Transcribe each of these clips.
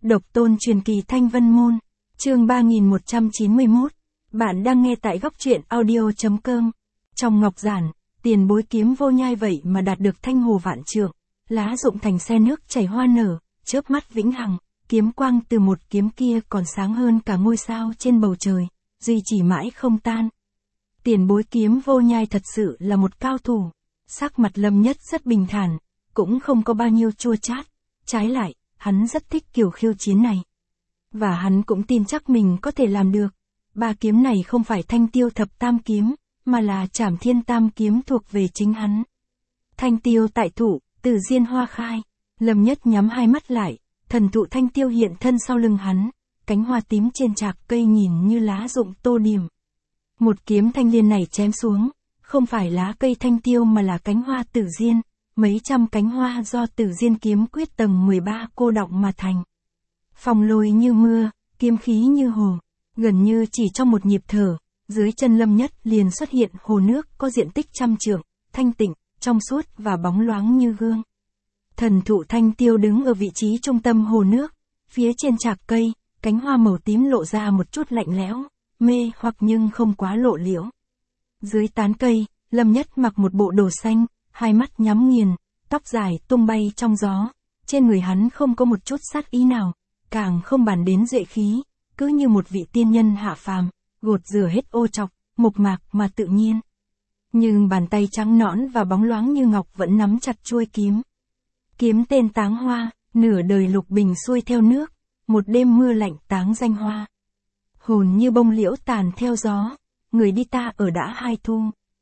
Độc tôn truyền kỳ Thanh Vân Môn, chương 3191. Bạn đang nghe tại góc truyện audio.com. Trong ngọc giản, tiền bối kiếm vô nhai vậy mà đạt được thanh hồ vạn trượng, lá rụng thành xe nước chảy hoa nở, chớp mắt vĩnh hằng, kiếm quang từ một kiếm kia còn sáng hơn cả ngôi sao trên bầu trời, duy trì mãi không tan. Tiền bối kiếm vô nhai thật sự là một cao thủ. Sắc mặt Lâm Nhất rất bình thản, cũng không có bao nhiêu chua chát, trái lại, hắn rất thích kiểu khiêu chiến này. Và hắn cũng tin chắc mình có thể làm được. Ba kiếm này không phải Thanh Tiêu Thập Tam Kiếm, mà là Trảm Thiên Tam Kiếm thuộc về chính hắn. Thanh tiêu tại thụ, Tử Diên hoa khai. Lâm Nhất nhắm hai mắt lại, thần thụ thanh tiêu hiện thân sau lưng hắn, cánh hoa tím trên trạc cây nhìn như lá rụng tô điểm. Một kiếm thanh liên này chém xuống, không phải lá cây thanh tiêu mà là cánh hoa Tử Diên, mấy trăm cánh hoa do Tử Diên kiếm quyết tầng 13 cô đọng mà thành. Phong lôi như mưa, kiếm khí như hồ, gần như chỉ trong một nhịp thở, dưới chân Lâm Nhất liền xuất hiện hồ nước có diện tích 100 trượng, thanh tịnh, trong suốt và bóng loáng như gương. Thần thụ thanh tiêu đứng ở vị trí trung tâm hồ nước, phía trên trạc cây, cánh hoa màu tím lộ ra một chút lạnh lẽo, mê hoặc nhưng không quá lộ liễu. Dưới tán cây, Lâm Nhất mặc một bộ đồ xanh, hai mắt nhắm nghiền, tóc dài tung bay trong gió, trên người hắn không có một chút sát ý nào, càng không bàn đến duệ khí, cứ như một vị tiên nhân hạ phàm, gột rửa hết ô trọc, mộc mạc mà tự nhiên. Nhưng bàn tay trắng nõn và bóng loáng như ngọc vẫn nắm chặt chuôi kiếm. Kiếm tên Táng Hoa, nửa đời Lục Bình xuôi theo nước, một đêm mưa lạnh táng danh hoa. Hồn như bông liễu tàn theo gió, người đi ta ở đã hai thu.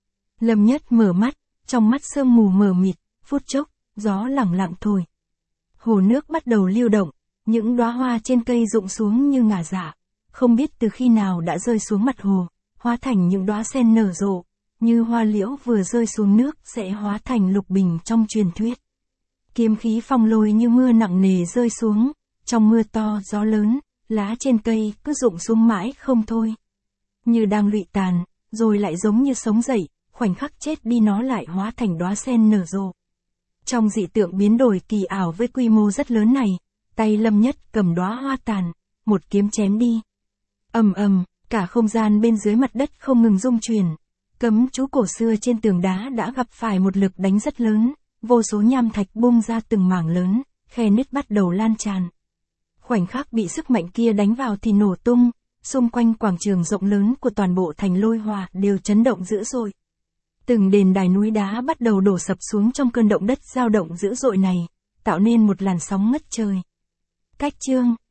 Lâm Nhất mở mắt, trong mắt sương mù mờ mịt, phút chốc, gió lẳng lặng thổi. Hồ nước bắt đầu lưu động, những đóa hoa trên cây rụng xuống như ngả dạ, không biết từ khi nào đã rơi xuống mặt hồ, hóa thành những đóa sen nở rộ, như hoa liễu vừa rơi xuống nước sẽ hóa thành Lục Bình trong truyền thuyết. Kiếm khí phong lôi như mưa nặng nề rơi xuống, trong mưa to gió lớn, lá trên cây cứ rụng xuống mãi không thôi. Như đang lụi tàn, rồi lại giống như sống dậy, khoảnh khắc chết đi nó lại hóa thành đóa sen nở rộ. Trong dị tượng biến đổi kỳ ảo với quy mô rất lớn này, tay Lâm Nhất cầm đóa hoa tàn, một kiếm chém đi. Ầm ầm, cả không gian bên dưới mặt đất không ngừng rung chuyển. Cấm chú cổ xưa trên tường đá đã gặp phải một lực đánh rất lớn, vô số nham thạch bung ra từng mảng lớn, khe nứt bắt đầu lan tràn. Khoảnh khắc bị sức mạnh kia đánh vào thì nổ tung, xung quanh quảng trường rộng lớn của toàn bộ thành Lôi Hòa đều chấn động dữ dội. Từng đền đài núi đá bắt đầu đổ sập xuống trong cơn động đất dao động dữ dội này, tạo nên một làn sóng ngất trời. Cách chương